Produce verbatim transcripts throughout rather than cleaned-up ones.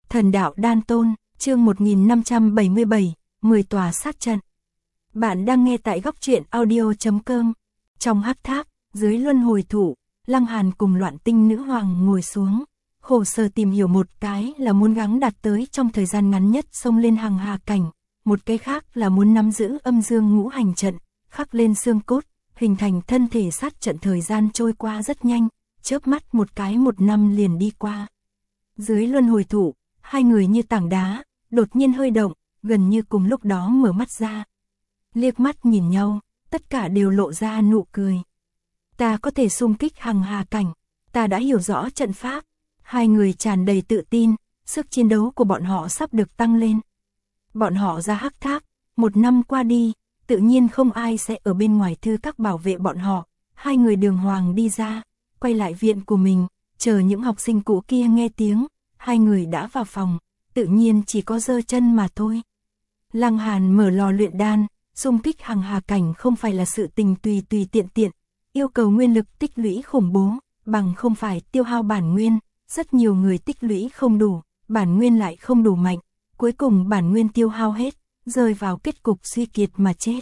Thần đạo đan tôn, chương một nghìn năm trăm bảy mươi bảy, mười tòa sát trận. Bạn đang nghe tại góc truyện audio chấm com. Trong hắc tháp, dưới luân hồi thủ, Lăng Hàn cùng Loạn Tinh nữ hoàng ngồi xuống, khổ sở tìm hiểu một cái là muốn gắng đạt tới trong thời gian ngắn nhất xông lên hàng hà cảnh, một cái khác là muốn nắm giữ âm dương ngũ hành trận, khắc lên xương cốt, hình thành thân thể sát trận. Thời gian trôi qua rất nhanh, chớp mắt một cái một năm liền đi qua. Dưới luân hồi thủ, hai người như tảng đá, đột nhiên hơi động, gần như cùng lúc đó mở mắt ra. Liếc mắt nhìn nhau, tất cả đều lộ ra nụ cười. Ta có thể xung kích hằng hà cảnh, ta đã hiểu rõ trận pháp. Hai người tràn đầy tự tin, sức chiến đấu của bọn họ sắp được tăng lên. Bọn họ ra hắc tháp, một năm qua đi, tự nhiên không ai sẽ ở bên ngoài thư các bảo vệ bọn họ. Hai người đường hoàng đi ra, quay lại viện của mình, chờ những học sinh cũ kia nghe tiếng. Hai người đã vào phòng, tự nhiên chỉ có giơ chân mà thôi. Lăng Hàn mở lò luyện đan, xung kích hằng hà cảnh không phải là sự tình tùy tùy tiện tiện, yêu cầu nguyên lực tích lũy khủng bố, bằng không phải tiêu hao bản nguyên. Rất nhiều người tích lũy không đủ, bản nguyên lại không đủ mạnh, cuối cùng bản nguyên tiêu hao hết, rơi vào kết cục suy kiệt mà chết.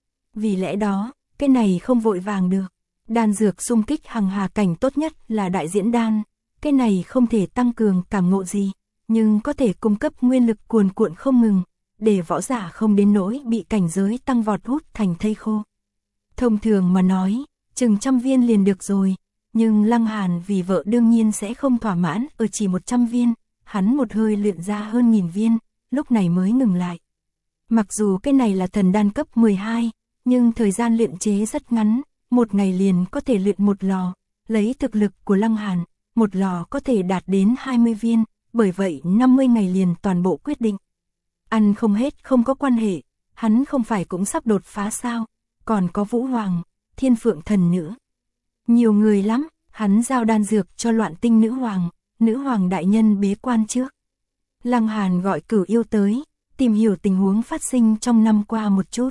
Vì lẽ đó, cái này không vội vàng được. Đan dược xung kích hằng hà cảnh tốt nhất là đại diễn đan. Cái này không thể tăng cường cảm ngộ gì, nhưng có thể cung cấp nguyên lực cuồn cuộn không ngừng, để võ giả không đến nỗi bị cảnh giới tăng vọt hút thành thây khô. Thông thường mà nói, chừng trăm viên liền được rồi, nhưng Lăng Hàn vì vợ đương nhiên sẽ không thỏa mãn ở chỉ một trăm viên, hắn một hơi luyện ra hơn nghìn viên, lúc này mới ngừng lại. Mặc dù cái này là thần đan cấp mười hai, nhưng thời gian luyện chế rất ngắn, một ngày liền có thể luyện một lò, lấy thực lực của Lăng Hàn. Một lò có thể đạt đến hai mươi viên, bởi vậy năm mươi ngày liền toàn bộ quyết định. Ăn không hết không có quan hệ, hắn không phải cũng sắp đột phá sao, còn có Vũ Hoàng, Thiên Phượng Thần nữa. Nhiều người lắm, hắn giao đan dược cho Loạn Tinh nữ hoàng, nữ hoàng đại nhân bế quan trước. Lăng Hàn gọi Cửu Yêu tới, tìm hiểu tình huống phát sinh trong năm qua một chút.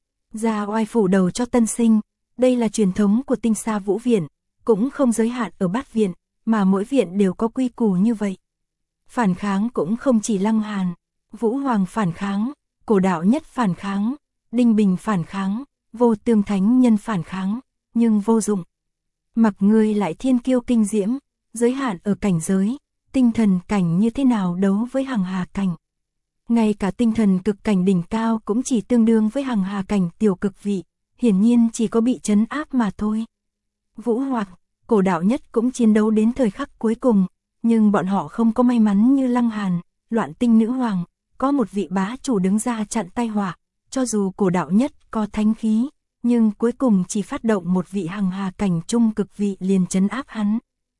Ra oai phủ đầu cho tân sinh, đây là truyền thống của Tinh Sa Vũ Viện, cũng không giới hạn ở Bát Viện. Mà mỗi viện đều có quy củ như vậy. Phản kháng cũng không chỉ Lăng Hàn, Vũ Hoàng phản kháng, Cổ Đạo Nhất phản kháng, Đinh Bình phản kháng, Vô Tương Thánh Nhân phản kháng, nhưng vô dụng. Mặc ngươi lại thiên kiêu kinh diễm, giới hạn ở cảnh giới, tinh thần cảnh như thế nào đấu với hằng hà cảnh. Ngay cả tinh thần cực cảnh đỉnh cao cũng chỉ tương đương với hằng hà cảnh tiểu cực vị, hiển nhiên chỉ có bị trấn áp mà thôi. Vũ Hoàng, Cổ Đạo Nhất cũng chiến đấu đến thời khắc cuối cùng, nhưng bọn họ không có may mắn như Lăng Hàn, Loạn Tinh nữ hoàng, có một vị bá chủ đứng ra chặn tai họa, cho dù Cổ Đạo Nhất có thánh khí, nhưng cuối cùng chỉ phát động một vị hằng hà cảnh trung cực vị liền trấn áp hắn.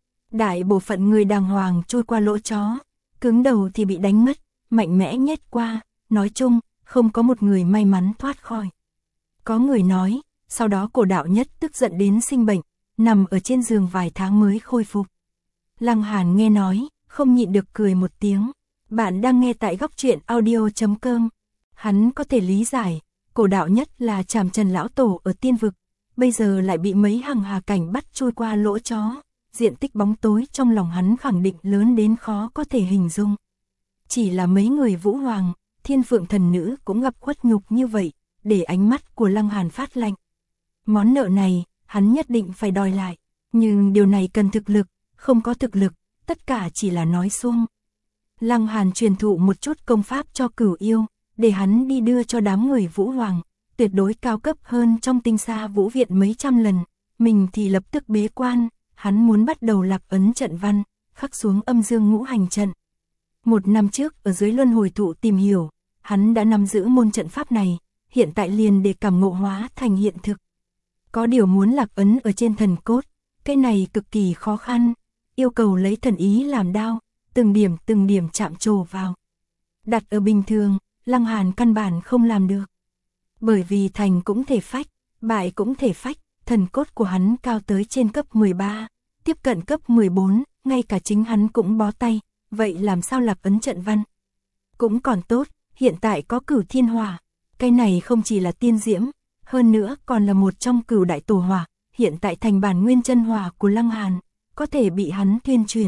Đại bộ phận người đàng hoàng trôi qua lỗ chó, cứng đầu thì bị đánh ngất, mạnh mẽ nhét qua, nói chung, không có một người may mắn thoát khỏi. Có người nói, sau đó Cổ Đạo Nhất tức giận đến sinh bệnh, nằm ở trên giường vài tháng mới khôi phục. Lăng Hàn nghe nói, không nhịn được cười một tiếng. Bạn đang nghe tại góc truyện audio chấm com. Hắn có thể lý giải, Cổ Đạo Nhất là Trảm Trần lão tổ ở tiên vực, bây giờ lại bị mấy hằng hà cảnh bắt trôi qua lỗ chó, diện tích bóng tối trong lòng hắn khẳng định lớn đến khó có thể hình dung. Chỉ là mấy người Vũ Hoàng, Thiên Phượng Thần nữ cũng gặp khuất nhục như vậy, để ánh mắt của Lăng Hàn phát lạnh. Món nợ này, hắn nhất định phải đòi lại, nhưng điều này cần thực lực, không có thực lực, tất cả chỉ là nói suông. Lăng Hàn truyền thụ một chút công pháp cho Cửu Yêu, để hắn đi đưa cho đám người Vũ Hoàng, tuyệt đối cao cấp hơn trong Tinh Sa Vũ Viện mấy trăm lần, mình thì lập tức bế quan, hắn muốn bắt đầu lạc ấn trận văn, khắc xuống âm dương ngũ hành trận. Một năm trước ở dưới luân hồi thụ tìm hiểu, hắn đã nắm giữ môn trận pháp này, hiện tại liền để cảm ngộ hóa thành hiện thực. Có điều muốn lạc ấn ở trên thần cốt, cái này cực kỳ khó khăn, yêu cầu lấy thần ý làm đao, từng điểm từng điểm chạm trổ vào. Đặt ở bình thường, Lăng Hàn căn bản không làm được. Bởi vì thành cũng thể phách, bại cũng thể phách, thần cốt của hắn cao tới trên cấp mười ba, tiếp cận cấp mười bốn, ngay cả chính hắn cũng bó tay, vậy làm sao lạc ấn trận văn? Cũng còn tốt, hiện tại có Cửu Thiên Hỏa, cái này không chỉ là tiên diễm, hơn nữa còn là một trong Cửu Đại Tổ Hỏa, hiện tại thành bản nguyên chân hỏa của Lăng Hàn, có thể bị hắn tuyên truyền,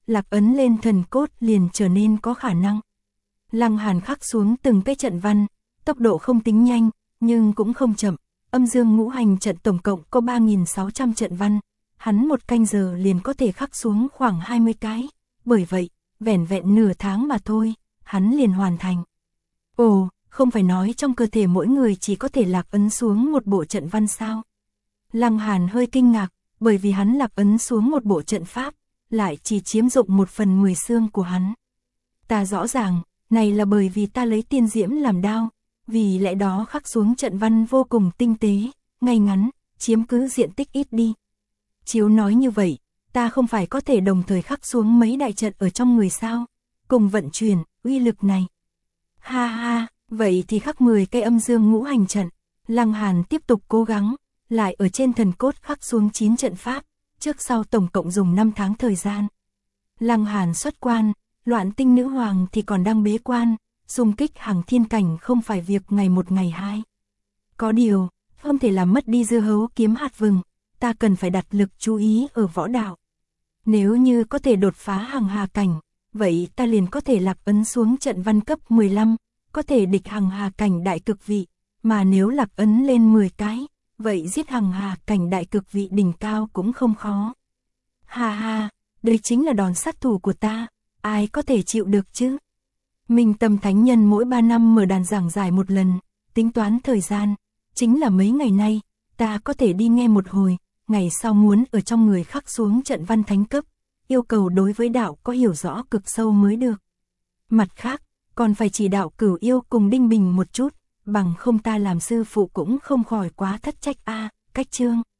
lạc ấn lên thần cốt liền trở nên có khả năng. Lăng Hàn khắc xuống từng cái trận văn, tốc độ không tính nhanh, nhưng cũng không chậm. Âm dương ngũ hành trận tổng cộng có ba nghìn sáu trăm trận văn, hắn một canh giờ liền có thể khắc xuống khoảng hai mươi cái, bởi vậy, vẻn vẹn nửa tháng mà thôi, hắn liền hoàn thành. Ồ, không phải nói trong cơ thể mỗi người chỉ có thể lạc ấn xuống một bộ trận văn sao? Lăng Hàn hơi kinh ngạc, bởi vì hắn lạc ấn xuống một bộ trận pháp, lại chỉ chiếm dụng một phần mười xương của hắn. Ta rõ ràng, này là bởi vì ta lấy tiên diễm làm đao, vì lẽ đó khắc xuống trận văn vô cùng tinh tế, ngay ngắn, chiếm cứ diện tích ít đi. Chiếu nói như vậy, ta không phải có thể đồng thời khắc xuống mấy đại trận ở trong người sao, cùng vận chuyển, uy lực này. Ha ha, vậy thì khắc mười cây âm dương ngũ hành trận. Lăng Hàn tiếp tục cố gắng, lại ở trên thần cốt khắc xuống chín trận pháp, trước sau tổng cộng dùng năm tháng thời gian. Lăng Hàn xuất quan, Loạn Tinh nữ hoàng thì còn đang bế quan, xung kích hàng thiên cảnh không phải việc ngày một ngày hai. Có điều, không thể làm mất đi dưa hấu kiếm hạt vừng, ta cần phải đặt lực chú ý ở võ đạo. Nếu như có thể đột phá hằng hà cảnh, vậy ta liền có thể lạc ấn xuống trận văn cấp mười lăm, có thể địch hằng hà cảnh đại cực vị, mà nếu lạc ấn lên mười cái, vậy giết hằng hà cảnh đại cực vị đỉnh cao cũng không khó. Ha ha, đây chính là đòn sát thủ của ta, ai có thể chịu được chứ? Minh Tâm Thánh Nhân mỗi ba năm mở đàn giảng giải một lần, tính toán thời gian, chính là mấy ngày nay, ta có thể đi nghe một hồi, ngày sau muốn ở trong người khắc xuống trận văn thánh cấp, yêu cầu đối với đạo có hiểu rõ cực sâu mới được. Mặt khác, còn phải chỉ đạo Cửu Yêu cùng Đinh Bình một chút, bằng không ta làm sư phụ cũng không khỏi quá thất trách a. Cách chương